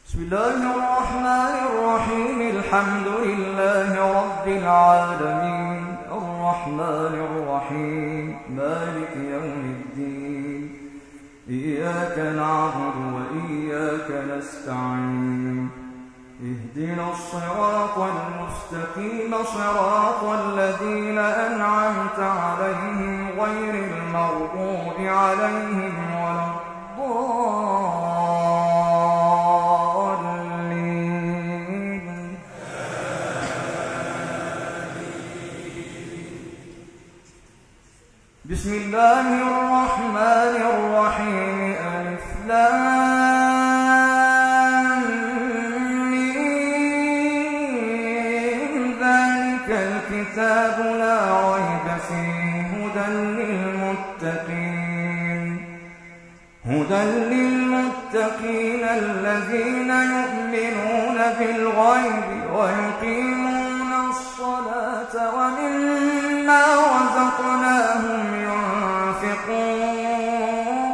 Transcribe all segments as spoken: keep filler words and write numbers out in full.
بسم الله الرحمن الرحيم. الحمد لله رب العالمين الرحمن الرحيم مالك يوم الدين. إياك نعبد وإياك نستعين. اهدنا الصراط المستقيم صراط الذين أنعمت عليهم غير المغضوب عليهم ولا الضالين. بسم الله الرحمن الرحيم. ألف لام ميم. ذلك الكتاب لا ريب فيه هدى للمتقين هدى للمتقين الذين يؤمنون بالغيب ويقيمون الصلاة ومما رزقناهم ينفقون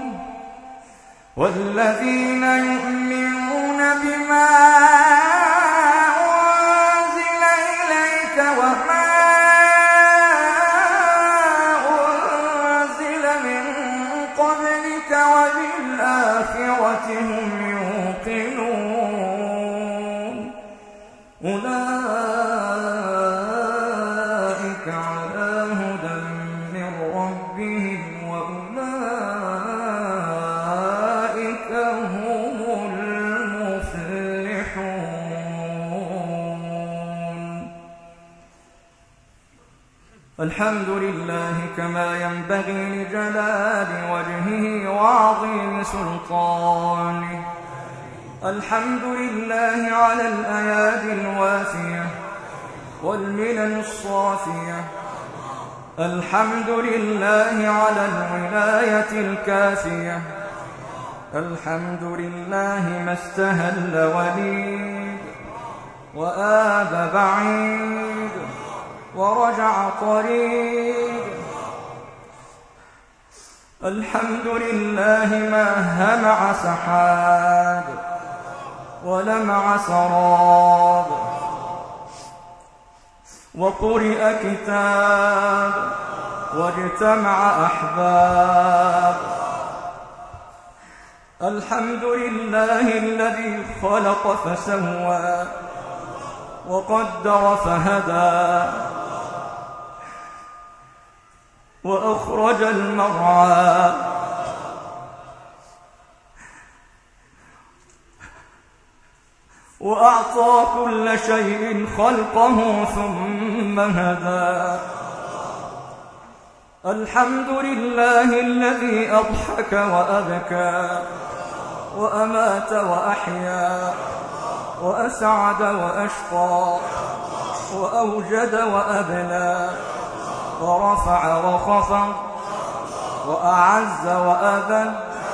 والذين يؤمنون بما أنزل إليك وما أنزل من قبلك وبالآخرة هم يوقنون. أولئك على هدى من ربهم وأولئك هم المفلحون. الحمد لله كما ينبغي لجلال وجهه وعظيم سلطانه. الحمد لله على الأيادي الوافية والمنن الصافية. الحمد لله على الولاية الكافية. الحمد لله ما استهل وليد وآب بعيد ورجع قريب. الحمد لله ما همع سحاب ولمع سراب وقرئ كتاب واجتمع أحباب. الحمد لله الذي خلق فسوى وقدر فهدى وأخرج المرعى وأعطى كل شيء خلقه ثم هدى. الحمد لله الذي أضحك وأبكى وأمات وأحيا وأسعد وأشقى وأوجد وأبلى ورفع وخفض وأعز وأذل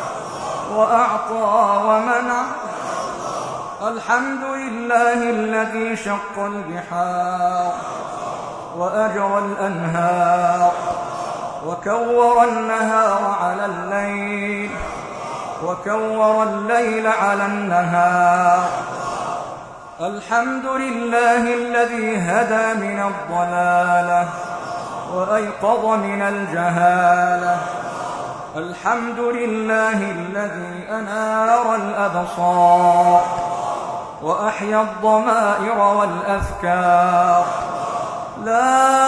وأعطى ومنع. الحمد لله الذي شق البحار وأجرى الأنهار وكور النهار على الليل وكور الليل على النهار. الحمد لله الذي هدى من الضلالة وأيقظ من الجهالة. الحمد لله الذي أنار الأبصار وأحيا الضمائر والأفكار. لا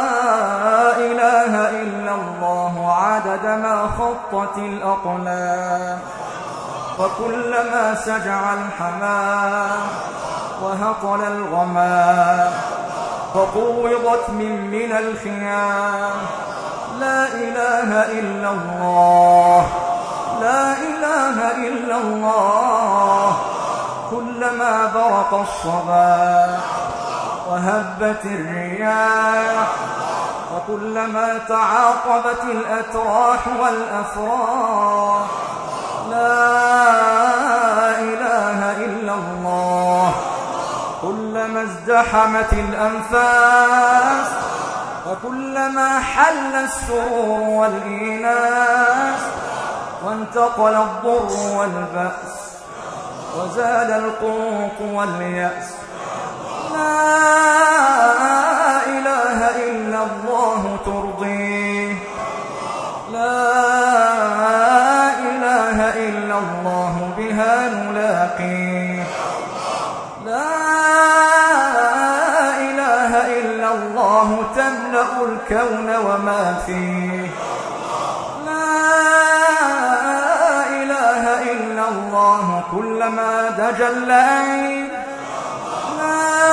إله إلا الله عدد ما خطت الأقلام وكلما سجع الحمام وهطل الغمام وقوضت من من الخيام. لا إله إلا الله لا إله إلا الله. كلما برق الصباح وهبت الرياح وكلما تعاقبت الأتراح والأفراح. لا إله إلا الله. كلما ازدحمت الأنفاس وكلما حل السرور والإيناس وانتقل الضر والبأس وزال القنوط واليأس. لا إله إلا الله ترضيه، لا إله إلا الله بها نلاقيه، لا إله إلا الله تملأ الكون وما فيه، لا إله إلا الله كلما دجى الليل، لا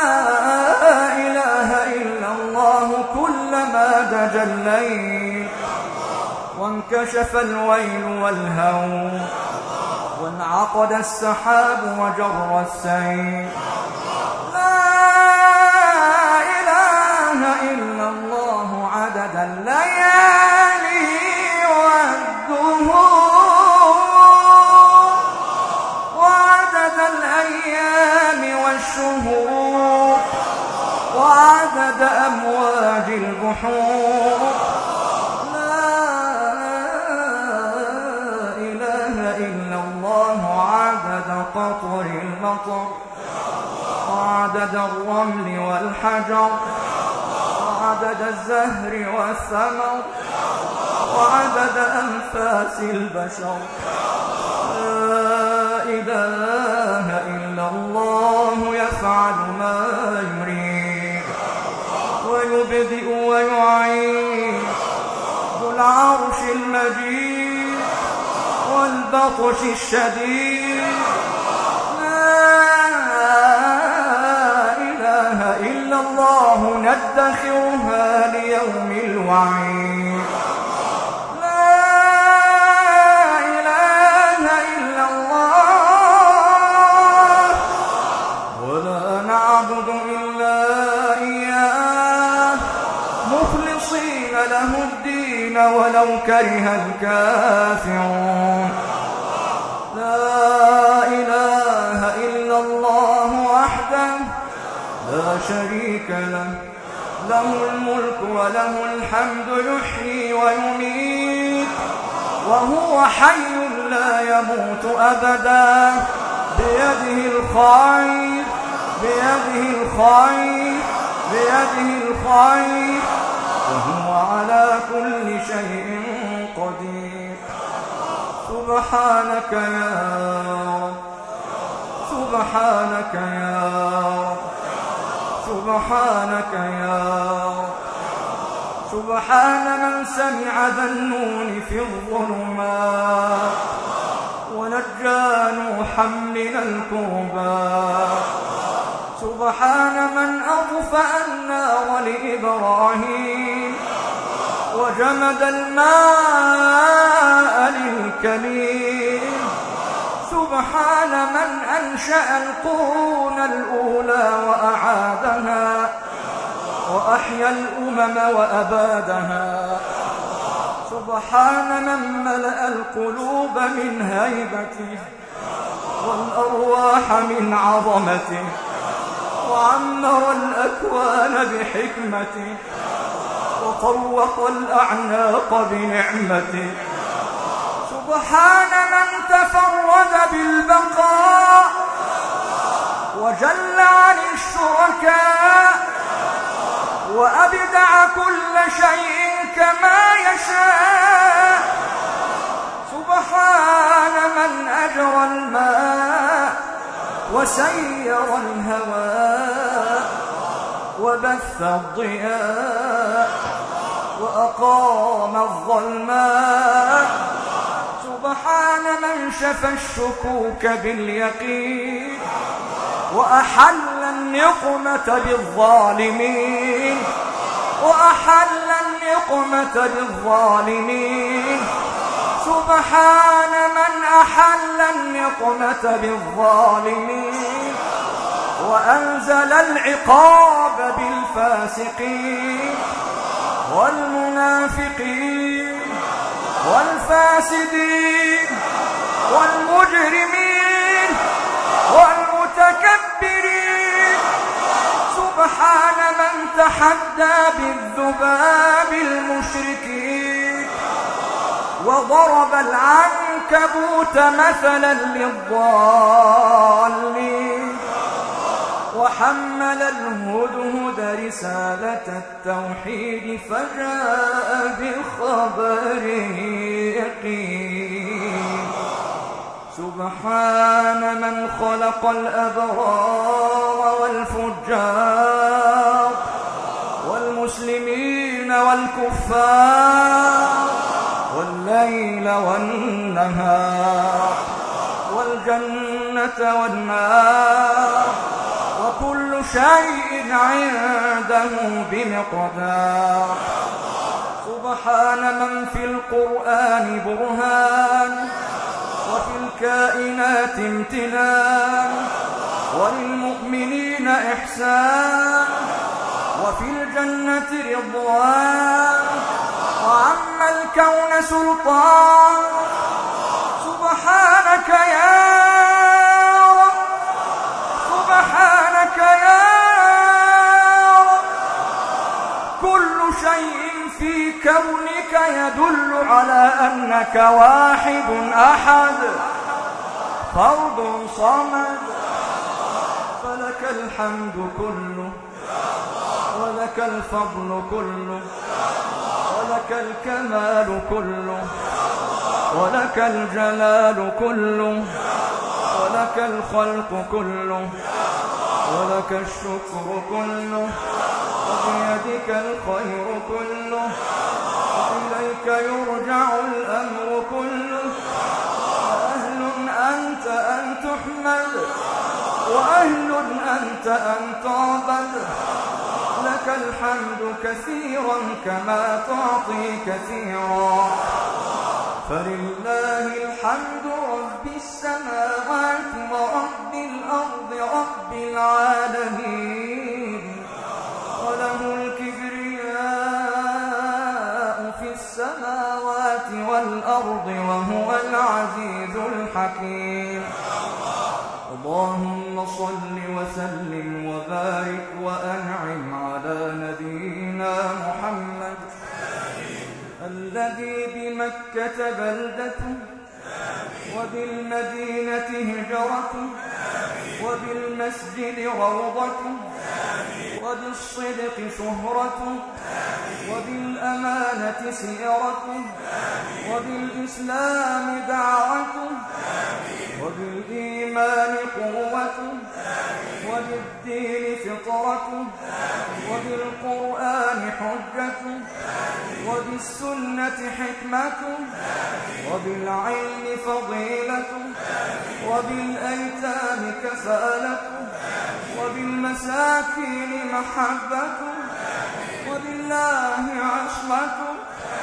إله إلا الله كلما دجى الليل وانكشف الويل والهول وانعقد السحاب وجر السيل. لا إله إلا الله عدد الليالي والدهور وعدد الأيام والشهور وعدد أمواج البحور. لا إله إلا الله عدد قطر المطر وعدد الرمل والحجر وعدد الزهر والثمر وعدد أنفاس البشر. لا إله إلا الله يفعل ما يريد ويبدئ ويعيد ذو العرش المجيد والبطش الشديد. لا إله إلا الله ندخرها ليوم الوعيد. لا إله إلا الله ولا نعبد إلا إياه مخلصين له الدين ولو كره الكافرون. لا إله إلا الله وحده لا شريك له، له الملك وله الحمد يحيي ويميت وهو حي لا يموت أبدا. بيده الخير بيده الخير بيده الخير وهو على كل شيء قدير. سبحانك يا رب، سبحانك يا رب، سبحانك يا رب. سبحان من سمع ذا النون في الظلمات ونجى نوحا من الكربات. سبحان من أطفأ النار لإبراهيم وجمد الماء للكليم. سبحان من أنشأ القرون الأولى وأعادها وأحيا الأمم وأبادها. سبحان من ملأ القلوب من هيبته والأرواح من عظمته وعمر الأكوان بحكمته وطوق الأعناق بنعمته. سبحان من تفرد بالبقاء وجل عن الشركاء وأبدع كل شيء كما يشاء. سبحان من أجرى الماء وسير الهواء وبث الضياء وأقام الظلماء. سبحان من شفى الشكوك باليقين وأحل النقمة بالظالمين وأحل النقمة بالظالمين. سبحان من أحل النقمة بالظالمين وأنزل العقاب بالفاسقين والمنافقين والفاسدين والمجرمين والمتكبرين. سبحان من تحدى بالذباب المشركين وضرب العنكبوت العنكبوت مثلا للضالين وحمل الهدهد رسالة التوحيد فجاء بخبر يقين سبحان من خلق الأبرار والفجار والمسلمين والكفار والليل والنهار والجنة والنار وكل شيء عنده بمقدار سبحان من في القرآن برهان وفي الكائنات امتنان وللمؤمنين إحسان وفي الجنة رضوان وعم الكون سلطان سبحانك يا رب سبحانك يا رب كل شيء في كونك يدل على أنك واحد أحد فرد صمد فلك الحمد كله ولك الفضل كله ولك الكمال كله ولك الجلال كله ولك الخلق كله ولك الشكر كله وبيدك الخير كله وإليك يرجع الأمر كله وأهل أنت أن تحمد وأهل أنت أن تعبد لك الحمد كثيرا كما تعطي كثيرا فلله الحمد رب السماوات ورب الأرض رب العالمين وله الكبرياء في السماوات والأرض وهو العزيز الحكيم اللهم صل وسلم وبارك وأنعم على نبينا محمد الذي بمكة بلدته وبالمدينة هجرته وبالمسجد روضته وبالصدق شهرته وبالأمانة سيرته وبالإسلام دعوته وبالإيمان قوته وبالدين فطرته وبالقرآن حجته وبالسنة حكمته وبالعلم فضيلته وبالأيتام كفالته وبالمساكين محبته وبالله عصمته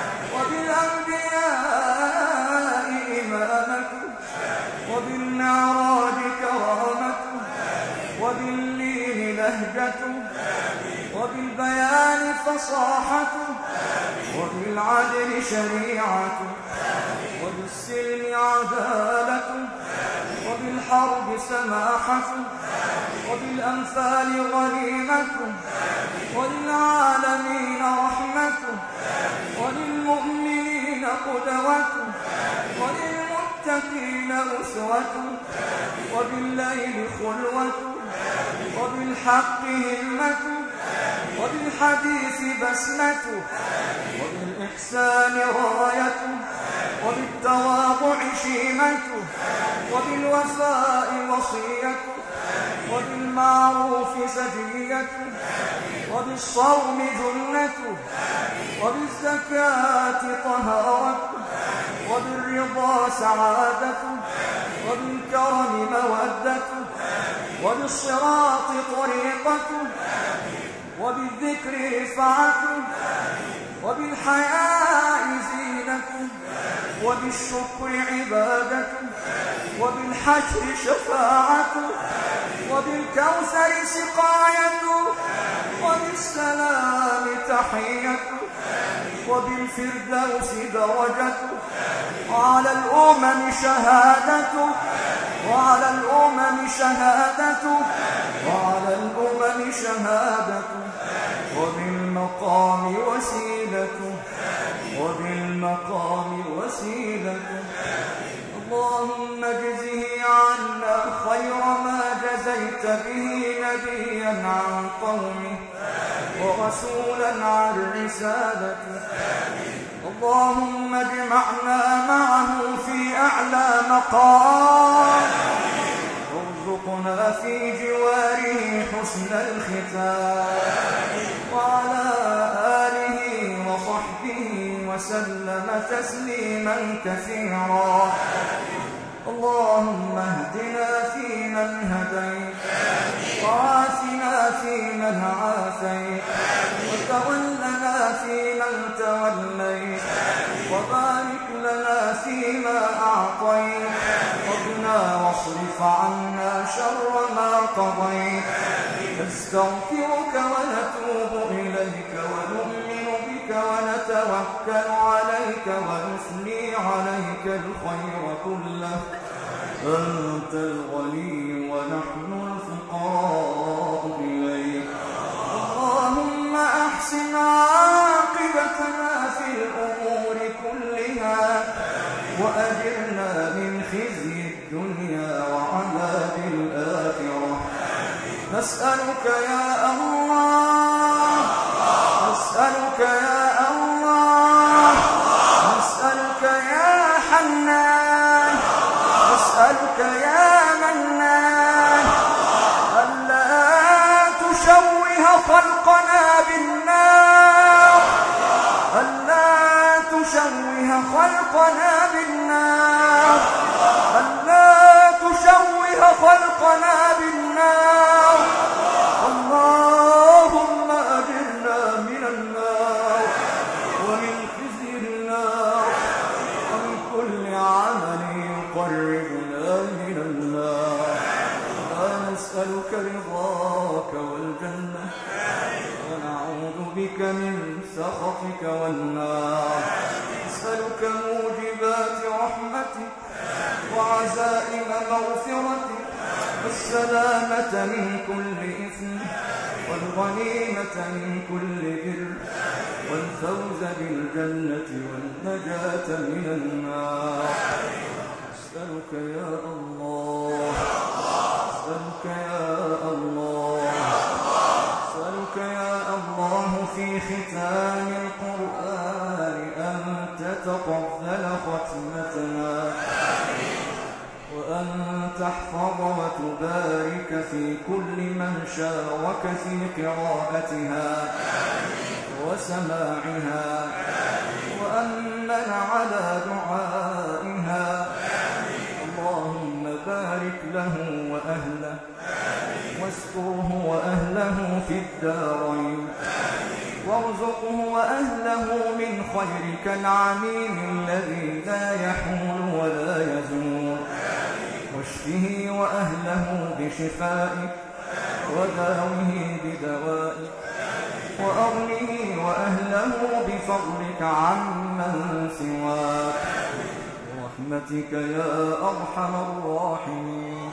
وبالأنبياء إمامته وبالمعراج كرامته وباللين لهجته وبالبيان فصاحته وبالعدل شريعته وبالسلم عدالته وبالحرب سماحته وبالأنفال غنيمته وللعالمين رحمته وللمؤمنين قدوته وللمتقين أسوته وبالليل خلوته وبالحق همته وبالحديث بسمته وبالإحسان رايته وبالتواضع شيمته وبالوفاء وصيته وبالمعروف سجيته وبالصوم جنته وبالزكاة طهارته وبالرضا سعادته وبالكرم مودته وبالصراط طريقته وبالذكر رفعته وبالحياء زينته وبالشكر عبادته وبالحشر شفاعته وبالكوثر سقايته وبالسلام تحيته وبالفردوس درجته وعلى الأمم شهادته وعلى الأمم شهادته وعلى الأمم شهادته وبالمقام وسيلته وبالمقام وسيلته به نبيا عن قومه ورسولا عن رسالته. اللهم اجمعنا معه في أعلى مقام، وارزقنا في جواره حسن الختام، وعلى آله وصحبه وسلم تسليما كثيرا. اللهم اهدنا فيمن هديت، وعافنا فيمن عافيت، وتولنا فيمن توليت، وبارك لنا فيما أعطيت، وقنا واصرف عنا شر ما قضيت. نستغفرك ونتوب إليك ونؤمن بك ونتوكل عليك ونثني عليك الخير كله. أنت الغني ونحن الفقراء إليك. اللهم أحسن عاقبتنا في الأمور كلها، وأجرنا من خزي الدنيا وعذاب الآخرة. نسألك يا الله، نسألك يا الله، نسألك يا حنان، نسألك يا منان، ألا تشوه خلقنا بالنار، ألا تشوه خلقنا بالنار، ألا تشوه خلقنا بالنار. اللهم أجرنا من النار ومن خزي النار ومن كل عمل يقربنا من النار. ونسألك رضاك والجنة، ونعوذ بك من سخطك والنار. نسألك موجبات رحمتك وعزائم مغفرتك، والسلامة من كل إثم، والغنيمة من كل بر، والفوز بالجنة والنجاة من النار. أسألك يا الله، أسألك يا الله، أسألك يا الله في ختام القرآن أن تتقبل ختمتنا، وأن تحفظ وتبارك في كل من شارك في قراءتها وسماعها، وأمن على دعائها. اللهم بارك له وأهله، واستره وأهله في الدارين، وارزقه وأهله من خيرك العميم الذي لا يحول ولا يزول. واشفه وأهله بشفائك، وداوه بدوائك، وأغنه وأهله بفضلك عمن سواك، برحمتك يا أرحم الراحمين.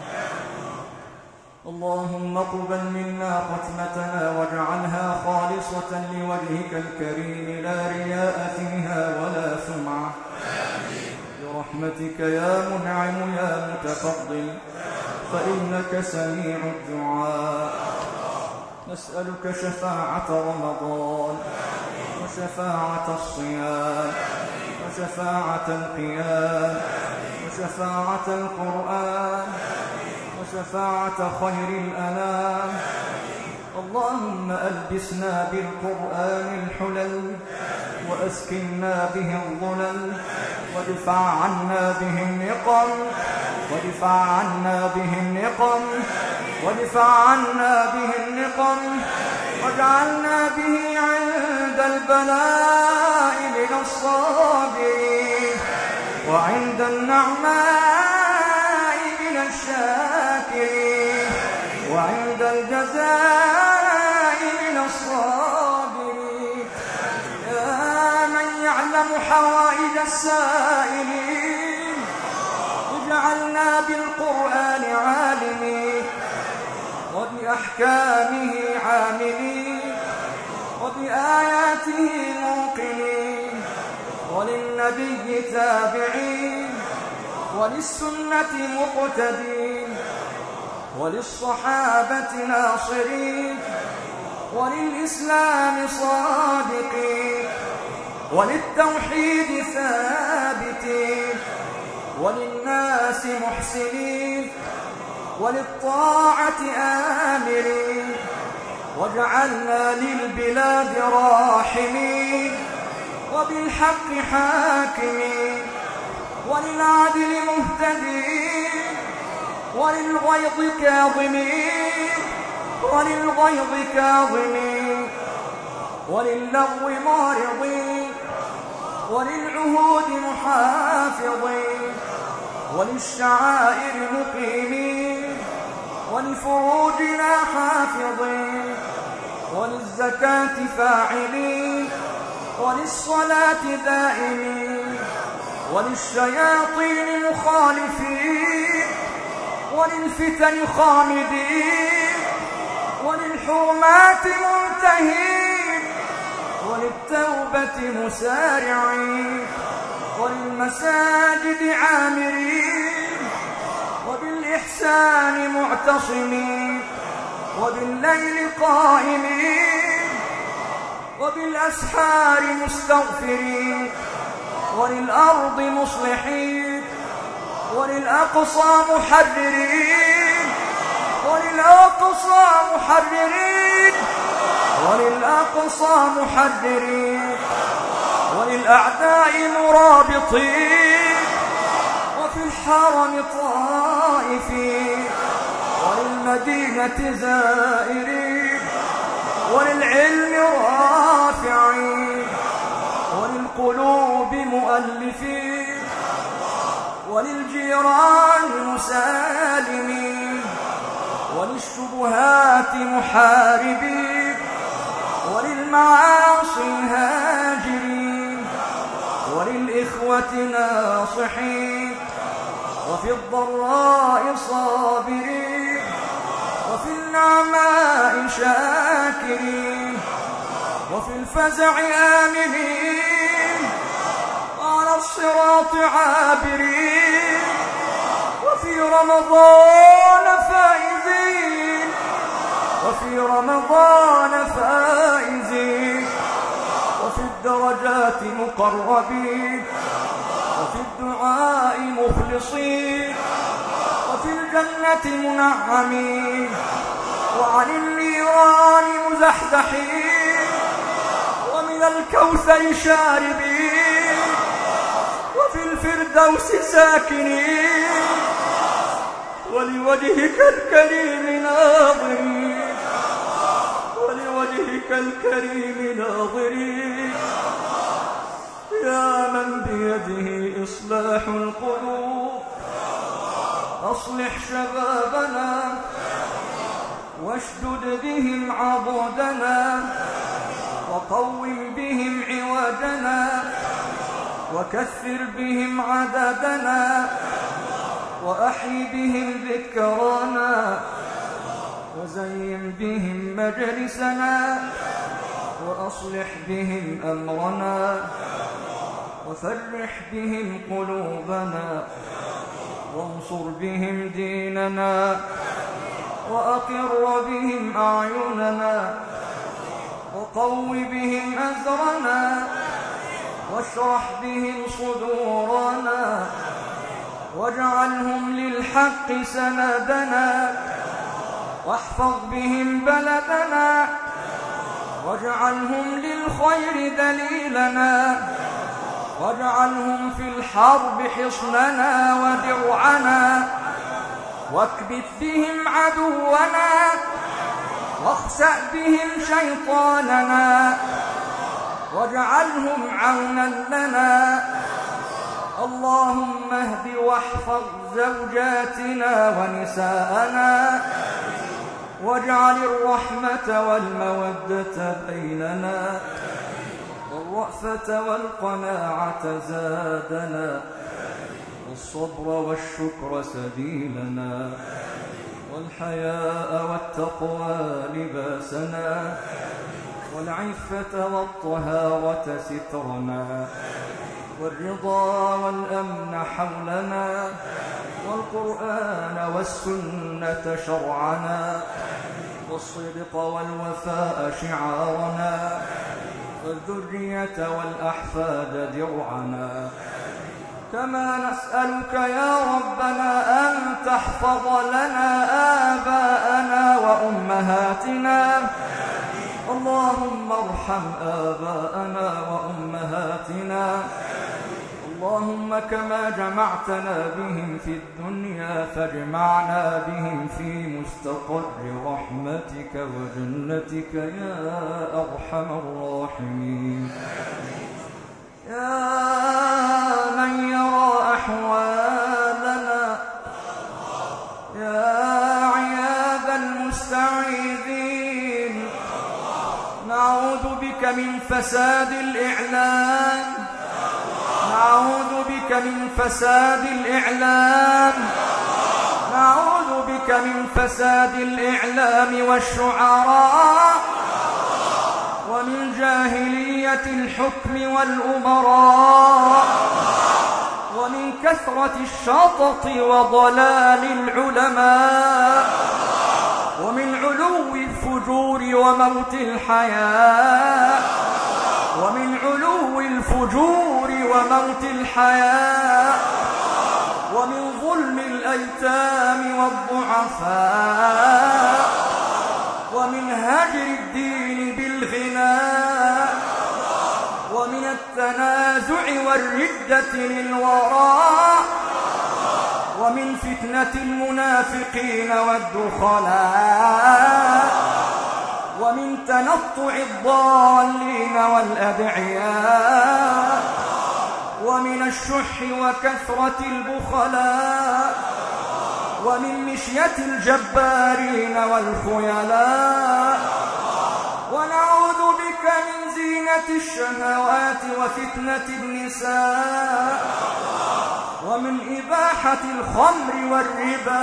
اللهم اقبل منا ختمتنا واجعلها خالصة لوجهك الكريم، لا رياء فيها ولا سمعة، برحمتك يا منعم يا متفضل، فإنك سميع الدعاء. نسألك شفاعة رمضان، وشفاعة الصيام، وشفاعة القيام، وشفاعة القرآن، وشفاعة خير الأنام. اللهم ألبسنا بالقرآن الحلل، وأسكننا به الظلل، وادفع عنا به النقم، وادفع عنا به النقم، وادفع عنا به النقم، واجعلنا به عند البلاء من الصابرين، وعند النعماء من الشاكرين، وعند الجزاء من الصابرين. يا من يعلم حوائج السائلين، اجعلنا بالقرآن عالمين، وبأحكامه عاملين، وبآياته موقنين، وللنبي تابعين، وللسنة مقتدين. وللصحابة ناصرين، وللإسلام صادقين، وللتوحيد ثابتين، وللناس محسنين، وللطاعة آمرين، واجعلنا للبلاد راحمين، وبالحق حاكمين، وللعدل مهتدين، وللغيظ كاظمين، وللغيظ كاظمين، وللغو معرضين، وللعهود محافظين، وللشعائر مقيمين، ولفروجنا حافظين، وللزكاة فاعلين، وللصلاة دائمين، وللشياطين مخالفين، وللفتن خامدين، وللحرمات منتهين، وللتوبة مسارعين، وللمساجد عامرين، وبالإحسان معتصمين، وبالليل قائمين، وبالأسحار مستغفرين، وللأرض مصلحين، وللأقصى محررين، وللأقصى محررين، وللأقصى محررين، وللأعداء مرابطين، وفي الحرم طائفين، وللمدينة زائرين، وللعلم رافعين، وللقلوب مؤلفين، وللجيران مسالمين، وللشبهات محاربين، وللمعاصي هاجرين، وللإخوة ناصحين، وفي الضراء صابرين، وفي النعماء شاكرين، وفي الفزع آمنين، وعلى الصراط عابرين، وفي رمضان فائزين، وفي رمضان فائزين، وفي الدرجات مقربين، وفي الدعاء مخلصين، وفي الجنة منعمين، وعن النيران مزحزحين، ومن الكوثر شاربين، وفي الفردوس ساكنين، ولوجهك الكريم ناظرين، ولوجهك الكريم ناظرين، يا من بيده إصلاح القلوب، أصلح شبابنا، واشدد بهم عضدنا، وقوم بهم عوادنا، وكثر بهم عددنا، وأحي بهم ذكرانا، وزين بهم مجلسنا، وأصلح بهم أمرنا، وفرح بهم قلوبنا، وانصر بهم ديننا، وأقر بهم أعيننا، وقو بهم أزرنا، واشرح بهم صدورنا، واجعلهم للحق سندنا، واحفظ بهم بلدنا، واجعلهم للخير دليلنا، واجعلهم في الحرب حصننا ودرعنا، واكبت بهم عدونا، واخسأ بهم شيطاننا، واجعلهم عونا لنا. اللهم اهد واحفظ زوجاتنا ونساءنا، واجعل الرحمة والمودة بيننا، والرأفة والقناعة زادنا، والصبر والشكر سبيلنا، والحياء والتقوى لباسنا، والعفة والطهارة سترنا، والرضا والأمن حولنا، والقرآن والسنة شرعنا، والصدق والوفاء شعارنا، والذرية والأحفاد درعنا. كما نسألك يا ربنا أن تحفظ لنا آباءنا وأمهاتنا. اللهم ارحم آباءنا وأمهاتنا. اللهم كما جمعتنا بهم في الدنيا فاجمعنا بهم في مستقر رحمتك وجنتك يا أرحم الراحمين. يا من يرى أحوالنا، يا عياذ المستعيذين، نعوذ بك من فساد الإعلام، نعوذ بك من فساد الإعلام، نعوذ بك من فساد الإعلام والشعراء، ومن جاهلية الحكم والأمراء، ومن كثرة الشطط وضلال العلماء، ومن علو الفجور وموت الحياة، ومن علو الفجور وموت الحياة، ومن ظلم الأيتام والضعفاء، ومن هجر الدين بالغناء، ومن التنازع والردة للوراء، ومن فتنة المنافقين والدخلاء، ومن تنطع الضالين والأدعياء، ومن الشح وكثرة البخلاء، ومن مشية الجبارين والخيلاء. ونعوذ بك من زينة الشهوات وفتنة النساء، ومن إباحة الخمر والربا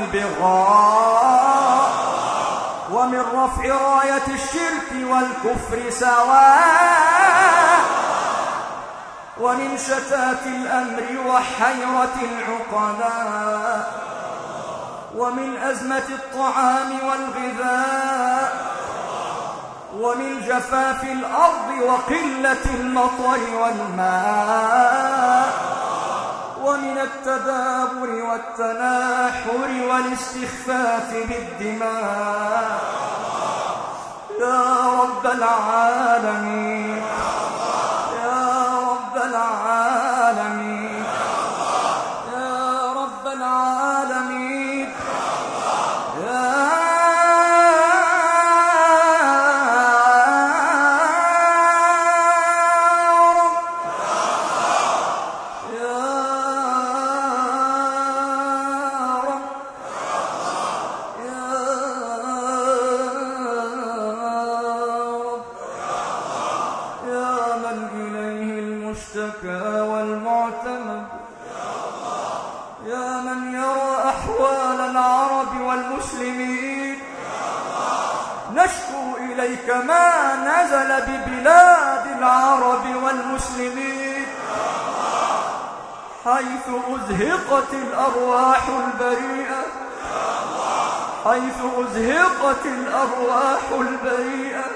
والبغاء، ومن رفع راية الشرك والكفر سواء، ومن شتات الأمر وحيرة العقلاء، ومن أزمة الطعام والغذاء، ومن جفاف الأرض وقلة المطر والماء، ومن التدابر والتناحر والاستخفاف بالدماء. يا رب العالمين، يا رب العالمين، يا رب العالمين، يا والمعتمد، يا من يرى أحوال العرب والمسلمين، نشكو إليك ما نزل ببلاد العرب والمسلمين، حيث أزهقت الأرواح البريئة، حيث أزهقت الأرواح البريئة،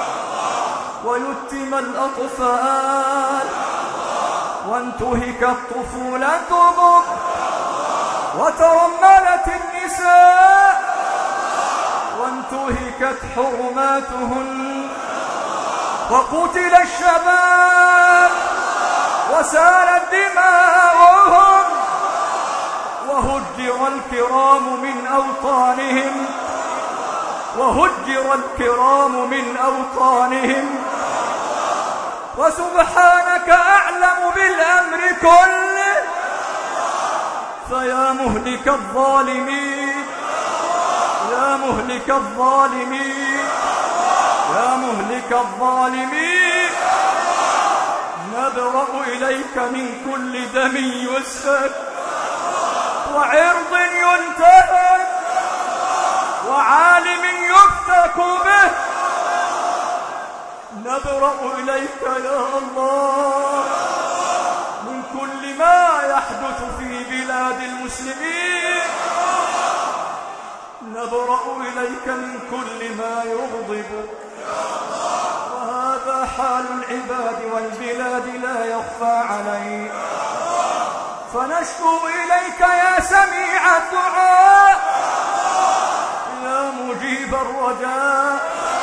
ويتم الأطفال، وانتهكت طفولتهم، وترملت النساء، وانتهكت حرماتهن، وقتل الشباب، وسالت دماؤهم، وهجر الكرام من أوطانهم، وهجر الكرام من أوطانهم. وسبحانك أعلم بالأمر كله، فيا مهلك الظالمين، يا مهلك الظالمين، يا مهلك الظالمين، نبرأ إليك من كل دم يسفك، وعرض ينتهك، وعالم يفتك به. نبرأ إليك يا الله من كل ما يحدث في بلاد المسلمين العباد والبلاد لا يخفى عليك، فنشكو إليك يا سميع الدعاء، يا مجيب الرجاء،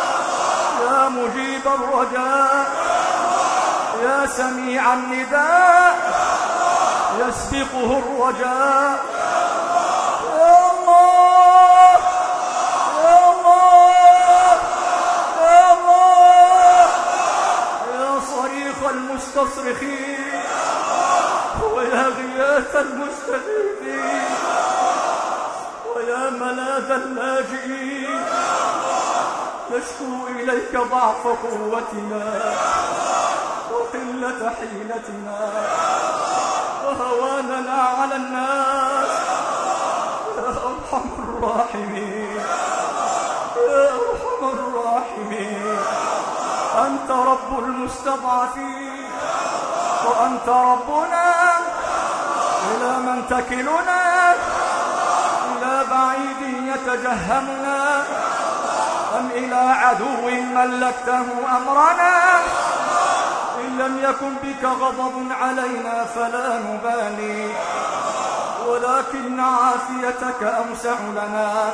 يا مجيب الرجاء، يا سميع النداء يسبقه الرجاء. يا الله يا الله يا الله، يا صريخ المستصرخين ويا غياث المستغيثين ويا ملاذ اللاجئين، نشكو إليك ضعف قوتنا وقلة حيلتنا وهواننا على الناس، يا أرحم الراحمين يا أرحم الراحمين. أنت رب المستضعفين وأنت ربنا، إلى من تكلنا؟ إلى بعيد يتجهمنا أم إلى عدو ملكته أمرنا؟ إن لم يكن بك غضب علينا فلا نبالي، ولكن عافيتك أوسع لنا.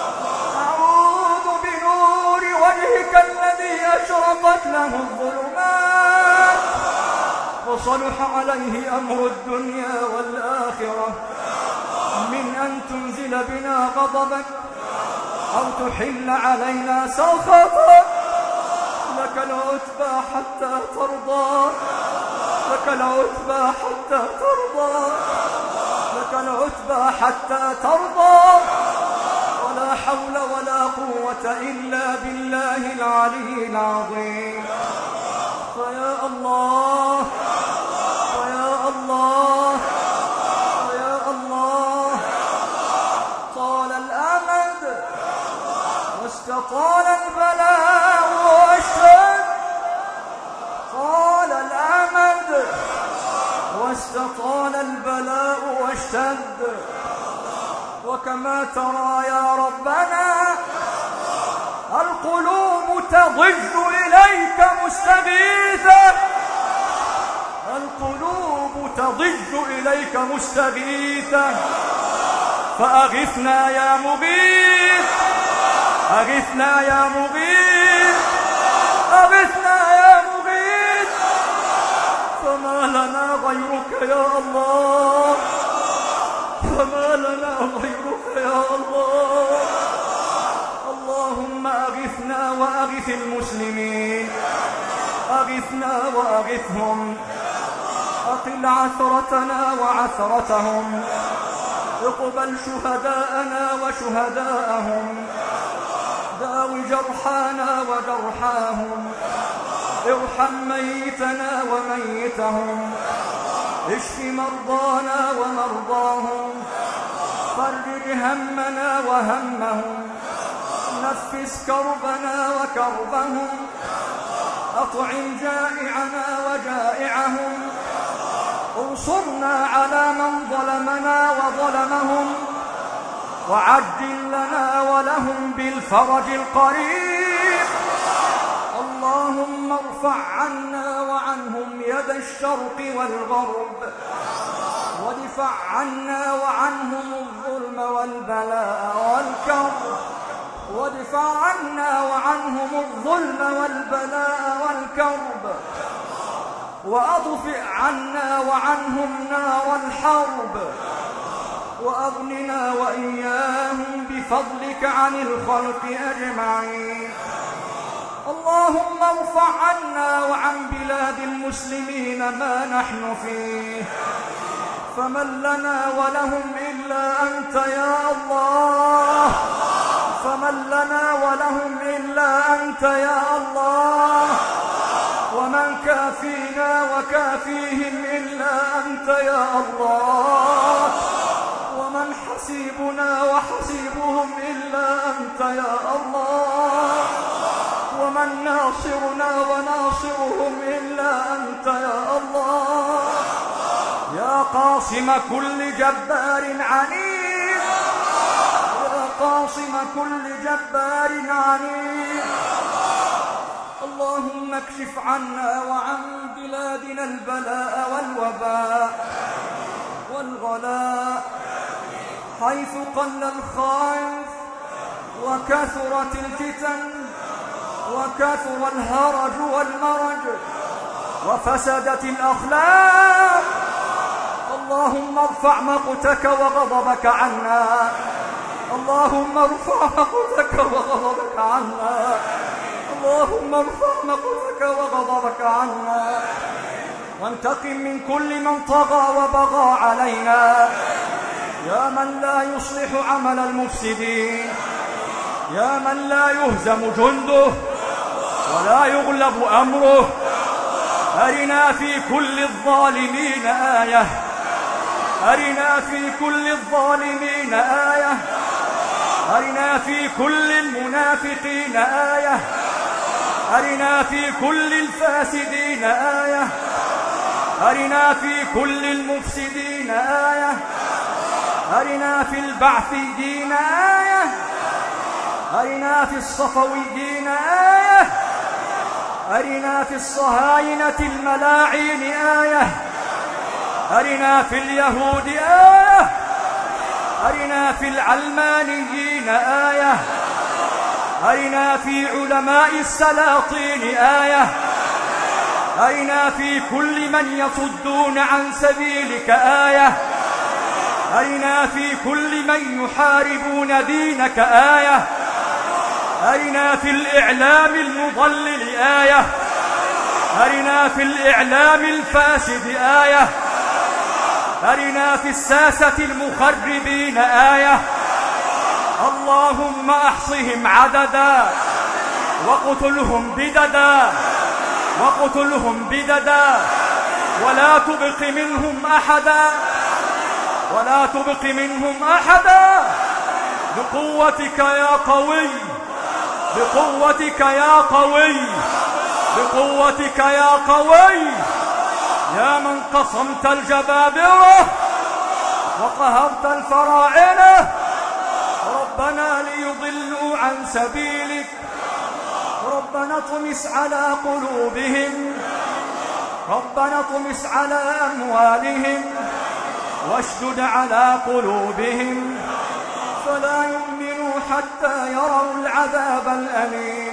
أعوذ بنور وجهك الذي أشرقت له الظلمات وصلح عليه أمر الدنيا والآخرة، من أن تنزل بنا غضبك أو تحل علينا سخطك. لك العتبى حتى ترضى، لك العتبى حتى ترضى، لك العتبى حتى ترضى، ولا حول ولا قوة إلا بالله العلي العظيم. فيا الله ويا الله ويا الله، طال الأمد واستطال البلاء واشتد، طال الأمد واستطال البلاء واشتد. وكما ترى يا ربنا القلوب تضج إليك مستغيثة، القلوب تضج إليك مستغيثة، فأغثنا يا مغيث، أغثنا يا مغيث، أغثنا يا مغيث. فما لنا غيرك يا الله، فما لنا غيرك يا الله. اللهم أغثنا وأغث المسلمين، أغثنا وأغثهم، أقل عثرتنا وعثرتهم، اقبل شهداءنا وشهداءهم، داو جرحانا وجرحاهم، ارحم ميتنا وميتهم، اشف مرضانا ومرضاهم، فرج همنا وهمهم، نفس كربنا وكربهم، أطعم جائعنا وجائعهم، انصرنا على من ظلمنا وظلمهم، وعجل لنا ولهم بالفرج القريب. اللهم ارفع عنا وعنهم يد الشرق والغرب، وادفع عنا وعنهم الظلم والبلاء والكرب، وادفع عنا وعنهم الظلم والبلاء والكرب، وأطفئ عنا وعنهم نار الحرب، وأغننا وإياهم بفضلك عن الخلق أجمعين. اللهم ارفع عنا وعن بلاد المسلمين ما نحن فيه، فمن لنا ولهم إلا أنت يا الله، فمن لنا ولهم إلا أنت يا الله، ومن كافينا وكافيهم إلا أنت يا الله، ومن حسيبنا وحسيبهم إلا أنت يا الله، ومن ناصرنا وناصرهم إلا أنت يا الله. يا قاصم كل جبار عنيد، يا قاصم كل جبار عنيد، اللهم اكشف عنا وعن بلادنا البلاء والوباء والغلاء، حيث قل الخائف وكثرت الفتن وكثر الهرج والمرج وفسدت الأخلاق. اللهم ارفع مقتك وغضبك عنا، اللهم ارفع مقتك وغضبك عنا، اللهم ارفع مقتك وغضبك عنا، وانتقم من كل من طغى وبغى علينا، يا من لا يصلح عمل المفسدين، يا من لا يهزم جنده ولا يغلب أمره. أرنا في كل الظالمين آية، أرنا في كل الظالمين آية، أرنا في كل المنافقين آية، أرنا في كل الفاسدين آية، أرنا في كل المفسدين آية، أرنا في البعثيين آية، أرنا في الصفويين آية، أرنا في الصهاينة الملاعين آية، أرنا في اليهود آية، أرنا في العلمانيين آية، أرنا في علماء السلاطين آية، أرنا في كل من يصدون عن سبيلك آية، أرنا في كل من يحاربون دينك آية، أرنا في الإعلام المضلل آية، أرنا في الإعلام الفاسد آية، أرنا في الساسة المخربين آية. اللهم أحصهم عددا وقتلهم بددا وقتلهم بددا، ولا تبق منهم أحدا ولا تبق منهم أحدا، بقوتك يا قوي، بقوتك يا قوي، بقوتك يا قوي، يا من قصمت الجبابرة وقهرت الفراعنة. ربنا ليضلوا عن سبيلك، ربنا اطمس على قلوبهم، ربنا اطمس على أموالهم واشدد على قلوبهم، فلا يؤمنوا حتى يروا العذاب الأليم.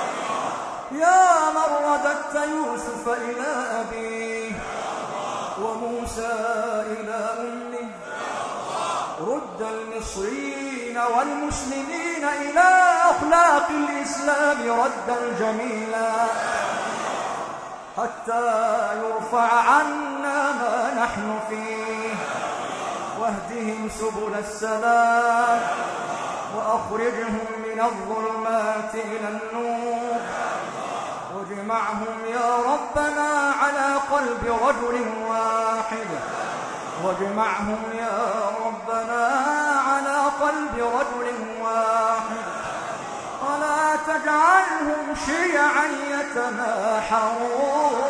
يا من رددت يوسف إلى أبيه وموسى إلى أمه، رد المصريين والمسلمين إلى أخلاق الإسلام ردا جميلا، حتى يرفع عنا ما نحن فيه، واهدهم سبل السلام، وأخرجهم من الظلمات إلى النور، واجمعهم يا ربنا على قلب رجل واحد، واجمعهم يا ربنا على قلب رجل واحد، ولا تجعلهم شيعا يتناحرون،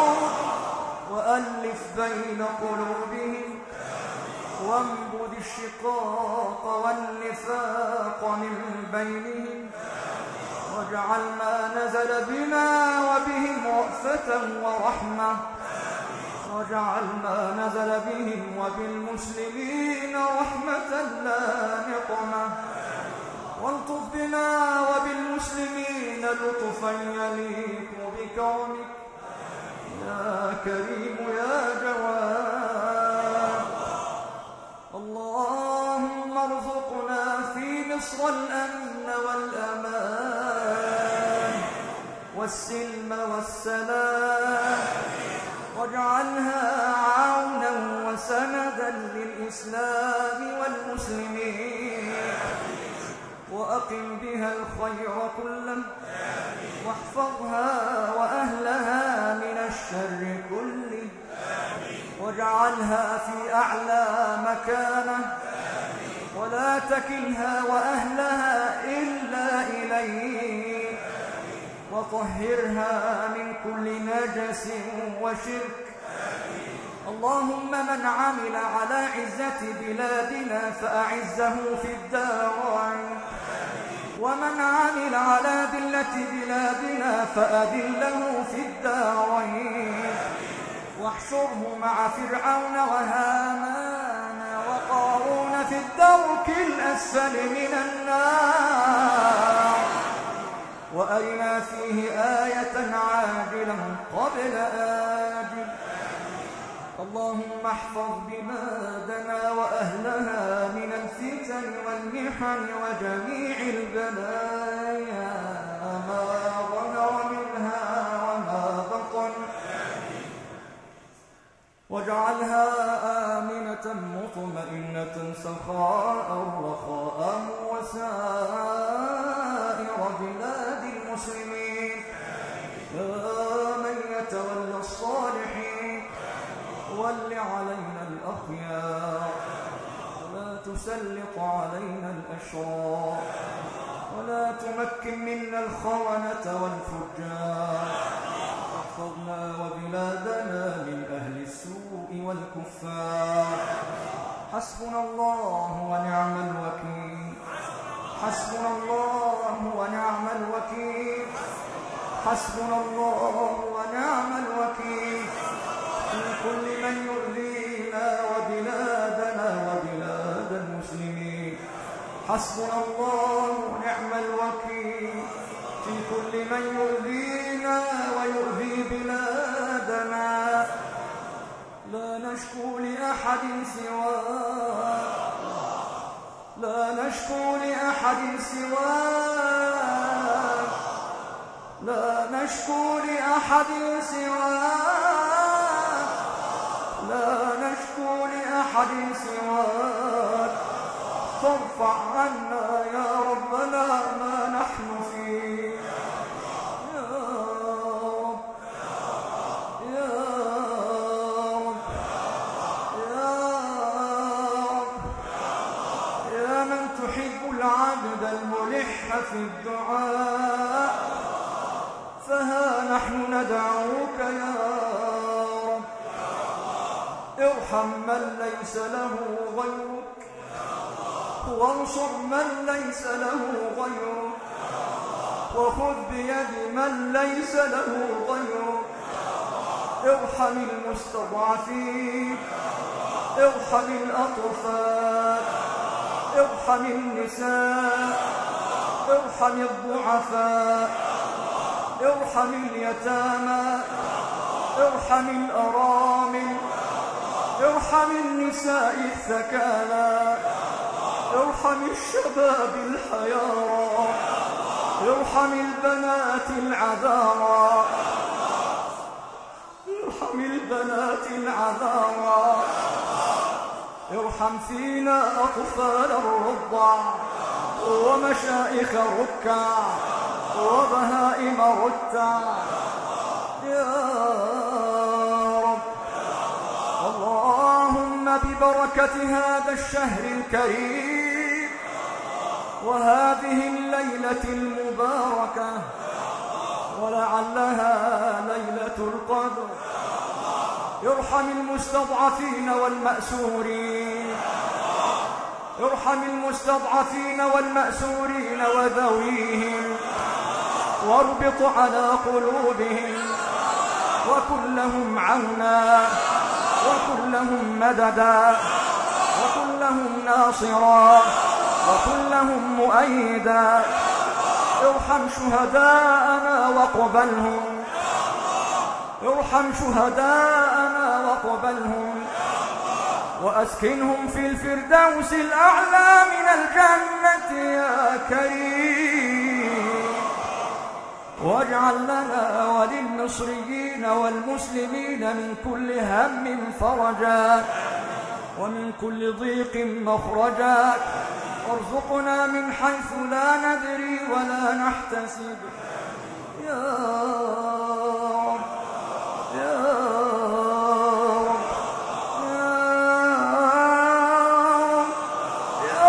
وألف بين قلوبهم، وانبذ الشقاق والنفاق من بينهم، واجعل ما نزل بنا وبهم رأفة ورحمة، واجعل ما نزل بهم وبالمسلمين رحمة لا نقمة، والطف بنا وبالمسلمين لطفا يليق بكرمك يا كريم يا جواد. اللهم ارزقنا في مصر الأمن والأمان والسلم والسلام، واجعلها عونا وسندا للإسلام والمسلمين، وأقم بها الخير كله، واحفظها وأهلها من الشر كله، واجعلها في أعلى مكانه، ولا تكلها وأهلها إلا إليك، وطهرها من كل نجس وشرك. اللهم من عمل على عزة بلادنا فأعزه في الدارين، ومن عمل على ذلة بلادنا فأذله في الدارين واحشره مع فرعون وهامان وقارون في الدرك الأسفل من النار وأرنا فيه آية عاجلا قبل آجل. اللهم احفظ بلادنا وأهلها من الفتن والمحن وجميع البلايا ما ظهر منها وما بطن واجعلها آمنة مطمئنة سخاء رخاء وسائر بلاد المسلمين يا من يتولى الصالحين ول علينا الأخيار ولا تسلط علينا الأشرار ولا تمكن منا الخونة والفجار واحفظنا وبلادنا من أهل السوء والكفار. حسبنا الله ونعم الوكيل حسبنا الله ونعم الوكيل حسبنا الله ونعم الوكيل في كل من يؤذينا وبلادنا وبلاد المسلمين. حسبنا الله ونعم الوكيل في كل من يؤذينا ويؤذي بلادنا. لا نشكو لأحد سواك لا نشكو لأحد سواك لا نشكو لأحد سواك لا نشكو لأحد سواك فارفع عنا يا ربنا ما نحن فيه يا رب يا رب يا رب يا من تحب العبد الملح في الدعاء فها نحن ندعوك يا رب. ارحم من ليس له غيرك وانصر من ليس له غيرك وخذ بيد من ليس له غيرك. ارحم المستضعفين ارحم الأطفال ارحم النساء ارحم الضعفاء ارحم اليتامى ارحم الأرامل ارحم النساء الثكالى ارحم الشباب الحيارى ارحم البنات العذارى ارحم البنات العذارى ارحم فينا أطفال الرضع ومشائخ الركع وبهائم الرتع يا رب. اللهم ببركة هذا الشهر الكريم وهذه الليلة المباركة ولعلها ليلة القدر ارحم المستضعفين والمأسورين ارحم المستضعفين والمأسورين وذويهم واربط على قلوبهم وكن لهم عونا وكن لهم مددا وكن لهم ناصرا وكن لهم مؤيدا. ارحم شهداءنا وقبلهم ارحم شهداءنا وقبلهم وأسكنهم في الفردوس الأعلى من الجنة يا كريم. واجعل لنا وللمصريين والمسلمين من كل هم فرجا ومن كل ضيق مخرجا وارزقنا من حيث لا ندري ولا نحتسب يا رب يا رب يا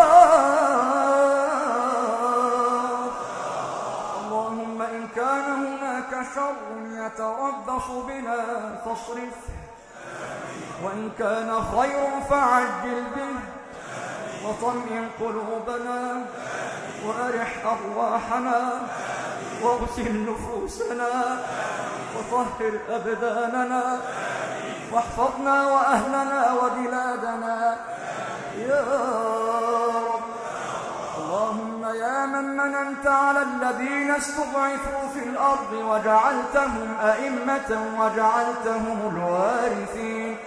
رب. اللهم إن كان هناك شر يتربص بنا فاصرفه وإن كان خير فعجل به وطمئن قلوبنا وأرح أرواحنا واغسل نفوسنا وطهر أبداننا واحفظنا وأهلنا وبلادنا يا رب. اللهم يا من مننت على الذين استضعفوا في الأرض وجعلتهم أئمة وجعلتهم الوارثين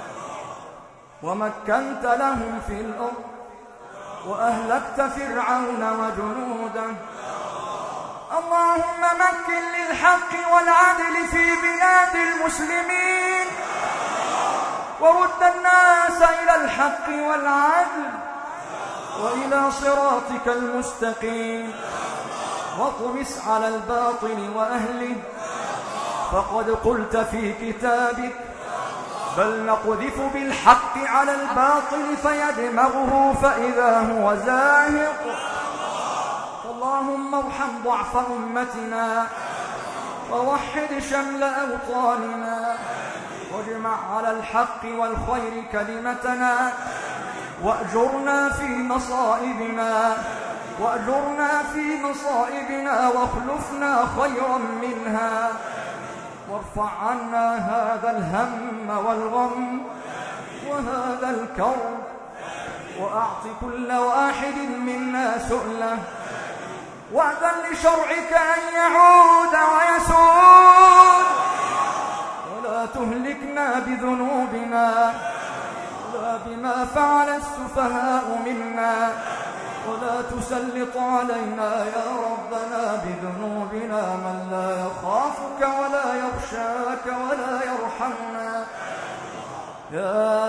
ومكنت لهم في الأرض وأهلكت فرعون وجنوده، اللهم مكن للحق والعدل في بلاد المسلمين ورد الناس إلى الحق والعدل وإلى صراطك المستقيم واطمس على الباطل وأهله، فقد قلت في كتابك بل نقذف بالحق على الباطل فيدمغه فإذا هو زاهق. اللهم ارحم ضعف أمتنا ووحد شمل أوطاننا واجمع على الحق والخير كلمتنا وأجرنا في مصائبنا وأجرنا في مصائبنا واخلفنا خيرا منها وارفع عنا هذا الهم والغم وهذا الكرب وأعط كل واحد منا سؤله وأذن لشرعك أن يعود ويسود ولا تهلكنا بذنوبنا ولا بما فعل السفهاء منا ولا تسلط علينا يا ربنا بذنوبنا من لا يخافك ولا يخشاك ولا يرحمنا يا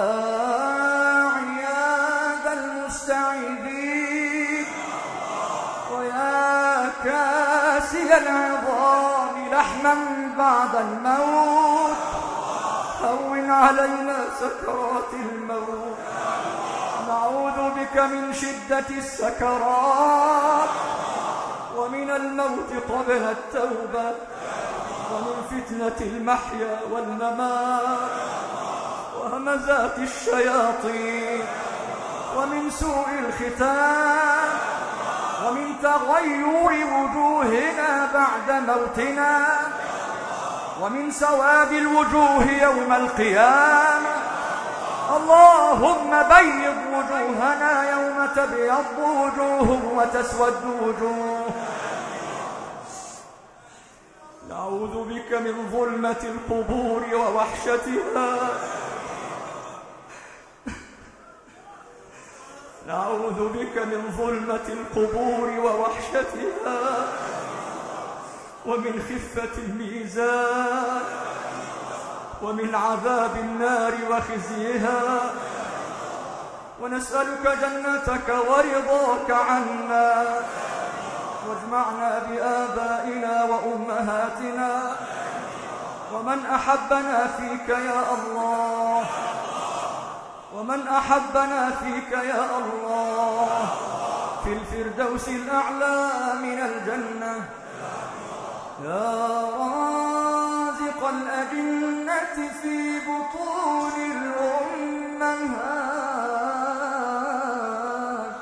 عياد المستعيذين ويا كاسي العظام لحما بعد الموت هون علينا سكرات الموت، نعوذ بك من شدة السكرات ومن الموت قبل التوبة ومن فتنة المحيا والممات وهمزات الشياطين ومن سوء الختام ومن تغير وجوهنا بعد موتنا ومن سواد الوجوه يوم القيامة. اللهم بيض وجوهنا يوم تبيض وجوه وتسود وجوه. نعوذ بك من ظلمة القبور ووحشتها، نعوذ بك من ظلمة القبور ووحشتها ومن خفة الميزان ومن عذاب النار وخزيها، ونسألك جنتك ورضاك عنا، واجمعنا بآبائنا وأمهاتنا ومن أحبنا فيك يا الله ومن أحبنا فيك يا الله في الفردوس الأعلى من الجنة يا رازق الأجنة في بطون الأمهات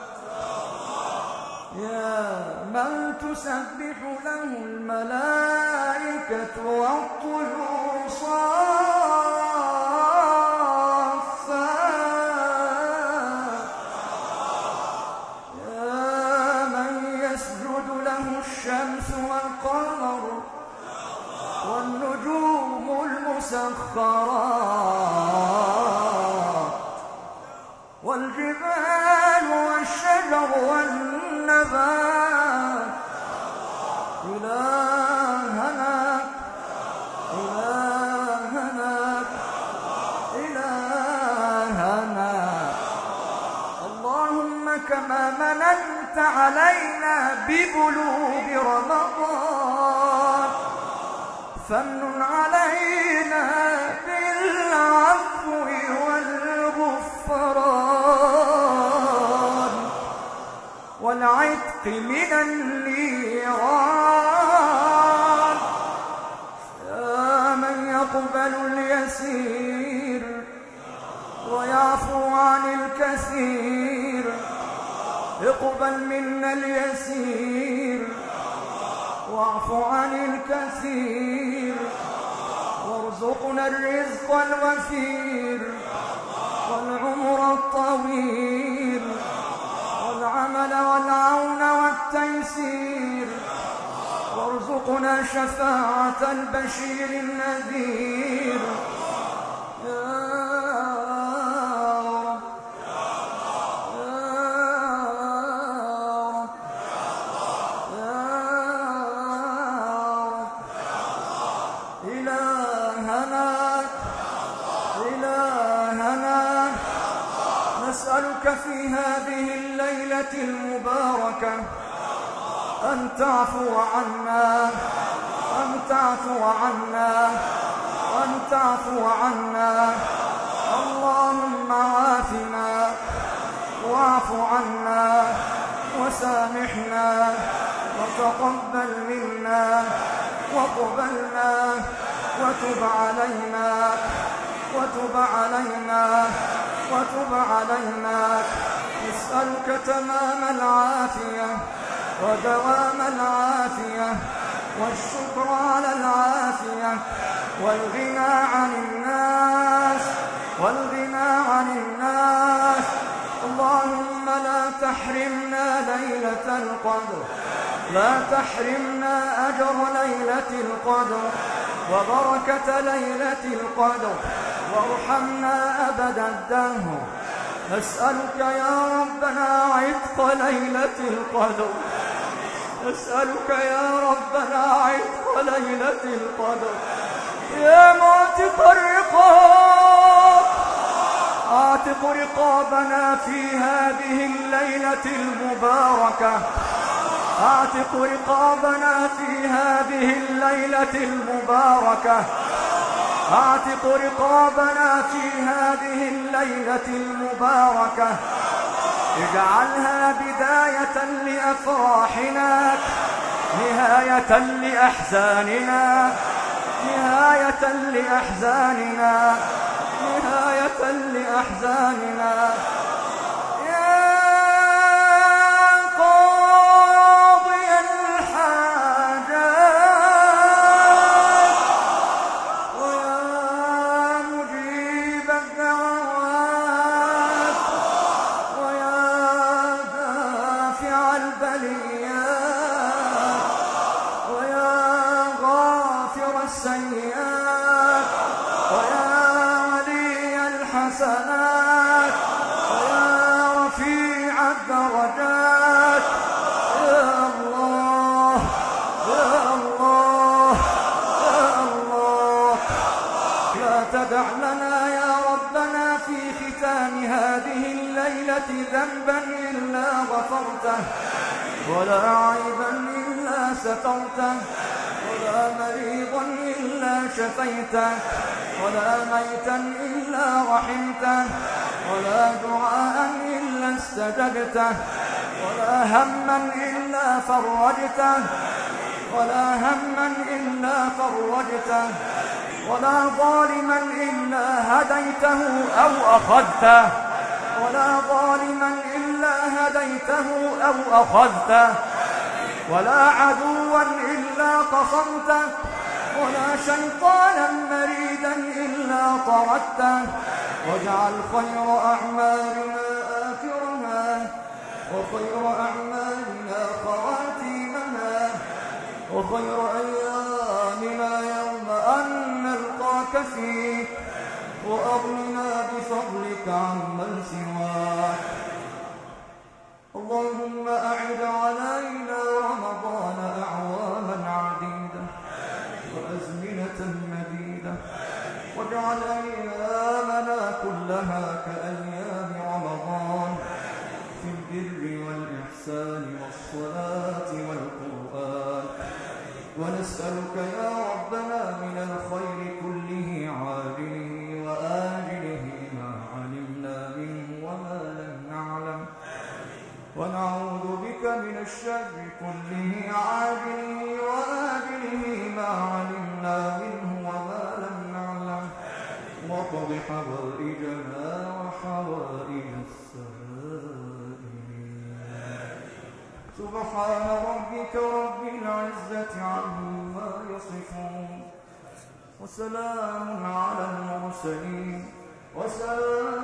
يا من تسبح له الملائكة والطيور صافات يا من يسجد له الشمس والقمر والنجوم المسخرات والجبال والشجر والنبات إلهنا إلهنا إلهنا اللهم كما مننت علينا ببلوغ رمضان فمن علينا بالعفو والغفران والعتق من النيران يا من يقبل اليسير ويعفو عن الكثير اقبل منا اليسير واعف عن الكثير وارزقنا الرزق الوفير والعمر الطويل والعمل والعون والتيسير وارزقنا شفاعة البشير النذير يا رب يا رب إلهنا إلهنا نسألك في هذه الليلة المباركة أن تعفو عنا أن تعفو عنا أن تعفو عنا اللهم عافنا واعف عنا وسامحنا وتقبل منا واقبلنا وتب علينا وتب علينا وتب علينا نسألك تمام العافية ودوام العافية والشكر على العافية والغنى عن الناس والغنى عن الناس اللهم لا تحرمنا ليلة القدر لا تحرمنا أجر ليلة القدر وبركة ليلة القدر وارحمنا أبد الدهر نسألك يا ربنا عتق ليلة القدر نسألك يا ربنا عتق ليلة القدر يا معتق الرقاب اعتق رقابنا في هذه الليلة المباركة اعتق رقابنا في هذه الليلة المباركة اعتق رقابنا في هذه الليلة المباركة اجعلها بداية لأفراحنا نهاية لأحزاننا نهاية لأحزاننا نهاية لأحزاننا يا قاضي الحاجات ويا مجيب الدعوات ويا دافع البليات ويا غافر السيئات ويا ولي الحسنات ويا رفيع الدرجات يا الله يا الله يا الله لا تدع لنا يا ربنا في ختام هذه الليلة ذنبا إلا غفرته ولا عيبا إلا سترته ولا مريضا إلا شفيته ولا ميتا إلا رحمته ولا دعاء إلا استجبته ولا هما إلا فرجته ولا هما إلا فرجته ولا ظالما إلا هديته أو أخذته ولا ظالما إلا هديته أو أخذته ولا عدوا إلا قصمته ولا شيطانا مريدا إلا طردته واجعل خير أعمالنا آخرها وخير أعمالنا خواتيمها وخير أيامنا يوم أن نلقاك فيه وأغننا بفضلك عمن سواك اللهم أعد علينا رمضان أعواما عديدة وأزمنة مديدة واجعل أيامنا كلها كأيام رمضان في البر والإحسان والصلاة والقرآن ونسألك يا ربنا من الخير كله عاجله وآجله ما علمنا منه وما لم نعلم ونعوذ بك من الشر كله عاجله وآجله ما علمنا منه وما لم نعلم وقض حوائجنا وحوائج السائلين سبحان ربك رب العزة عما يصفون وسلام على المرسلين وسلام